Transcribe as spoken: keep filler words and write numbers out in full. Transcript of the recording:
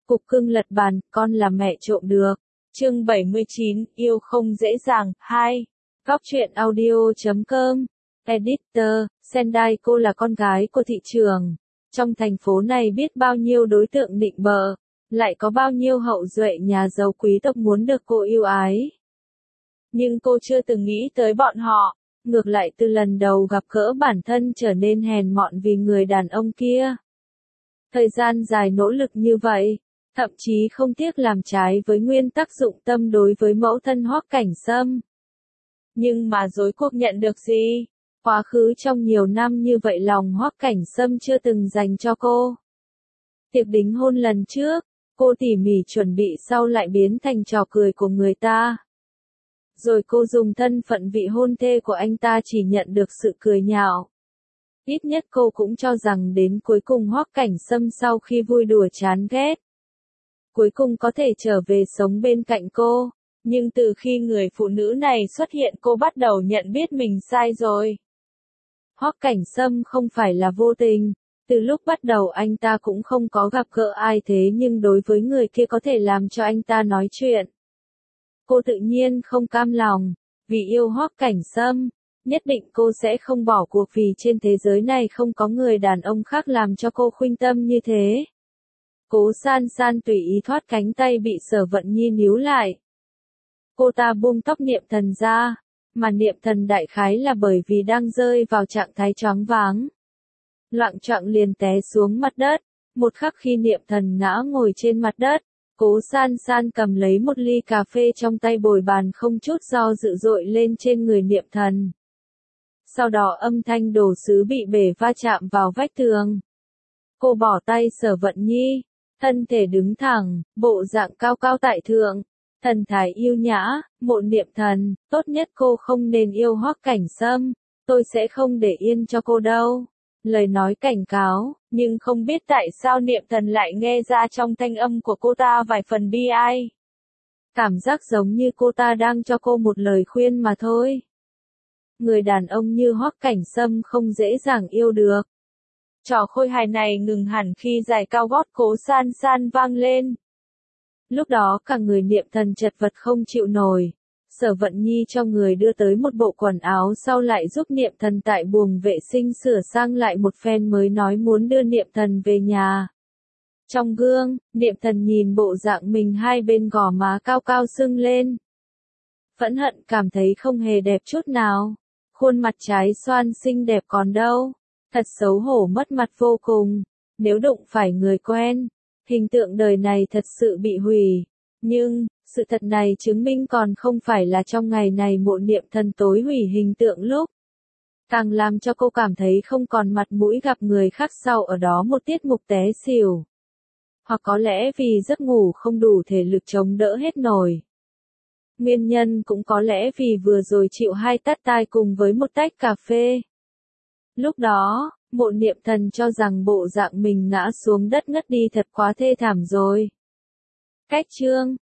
Cục cưng lật bàn, con là mẹ trộm được. Chương bảy mươi chín, yêu không dễ dàng, hai. Góc truyện audio chấm com. Editor, Sendai cô là con gái của thị trường. Trong thành phố này biết bao nhiêu đối tượng nịnh bợ, lại có bao nhiêu hậu duệ nhà giàu quý tộc muốn được cô yêu ái. Nhưng cô chưa từng nghĩ tới bọn họ, ngược lại từ lần đầu gặp gỡ bản thân trở nên hèn mọn vì người đàn ông kia. Thời gian dài nỗ lực như vậy, thậm chí không tiếc làm trái với nguyên tắc dụng tâm đối với mẫu thân Hoắc Cảnh Sâm. Nhưng mà rốt cuộc nhận được gì? Quá khứ trong nhiều năm như vậy lòng Hoắc Cảnh Sâm chưa từng dành cho cô. Tiệc đính hôn lần trước, cô tỉ mỉ chuẩn bị sau lại biến thành trò cười của người ta. Rồi cô dùng thân phận vị hôn thê của anh ta chỉ nhận được sự cười nhạo. Ít nhất cô cũng cho rằng đến cuối cùng Hoắc Cảnh Sâm sau khi vui đùa chán ghét, cuối cùng có thể trở về sống bên cạnh cô. Nhưng từ khi người phụ nữ này xuất hiện cô bắt đầu nhận biết mình sai rồi. Hoắc Cảnh Sâm không phải là vô tình, từ lúc bắt đầu anh ta cũng không có gặp gỡ ai thế nhưng đối với người kia có thể làm cho anh ta nói chuyện. Cô tự nhiên không cam lòng, vì yêu Hoắc Cảnh Sâm, nhất định cô sẽ không bỏ cuộc vì trên thế giới này không có người đàn ông khác làm cho cô khuynh tâm như thế. Cố San San tùy ý thoát cánh tay bị Sở Vận Nhi níu lại. Cô ta buông tóc Niệm Thần ra, mà Niệm Thần đại khái là bởi vì đang rơi vào trạng thái choáng váng. Loạng choạng liền té xuống mặt đất, một khắc khi Niệm Thần ngã ngồi trên mặt đất, Cố San San cầm lấy một ly cà phê trong tay bồi bàn không chút do dự dội lên trên người Niệm Thần. Sau đó âm thanh đồ sứ bị bể va chạm vào vách tường. Cô bỏ tay Sở Vận Nhi, thân thể đứng thẳng, bộ dạng cao cao tại thượng, thần thái yêu nhã, Mộ Niệm Thần, tốt nhất cô không nên yêu Hoắc Cảnh Sâm, tôi sẽ không để yên cho cô đâu. Lời nói cảnh cáo, nhưng không biết tại sao Niệm Thần lại nghe ra trong thanh âm của cô ta vài phần bi ai. Cảm giác giống như cô ta đang cho cô một lời khuyên mà thôi. Người đàn ông như Hoắc Cảnh Sâm không dễ dàng yêu được. Trò khôi hài này ngừng hẳn khi giày cao gót Cố San San vang lên. Lúc đó cả người Niệm Thần chật vật không chịu nổi. Sở Vận Nhi cho người đưa tới một bộ quần áo sau lại giúp Niệm Thần tại buồng vệ sinh sửa sang lại một phen mới nói muốn đưa Niệm Thần về nhà. Trong gương, Niệm Thần nhìn bộ dạng mình hai bên gò má cao cao sưng lên. Phẫn hận cảm thấy không hề đẹp chút nào. Khuôn mặt trái xoan xinh đẹp còn đâu. Thật xấu hổ mất mặt vô cùng. Nếu đụng phải người quen, hình tượng đời này thật sự bị hủy. Nhưng, sự thật này chứng minh còn không phải là trong ngày này Mộ Niệm Thần tối hủy hình tượng lúc. Càng làm cho cô cảm thấy không còn mặt mũi gặp người khác sau ở đó một tiết mục té xỉu. Hoặc có lẽ vì giấc ngủ không đủ thể lực chống đỡ hết nổi. Nguyên nhân cũng có lẽ vì vừa rồi chịu hai tát tai cùng với một tách cà phê. Lúc đó, Mộ Niệm Thần cho rằng bộ dạng mình ngã xuống đất ngất đi thật quá thê thảm rồi. Cách chương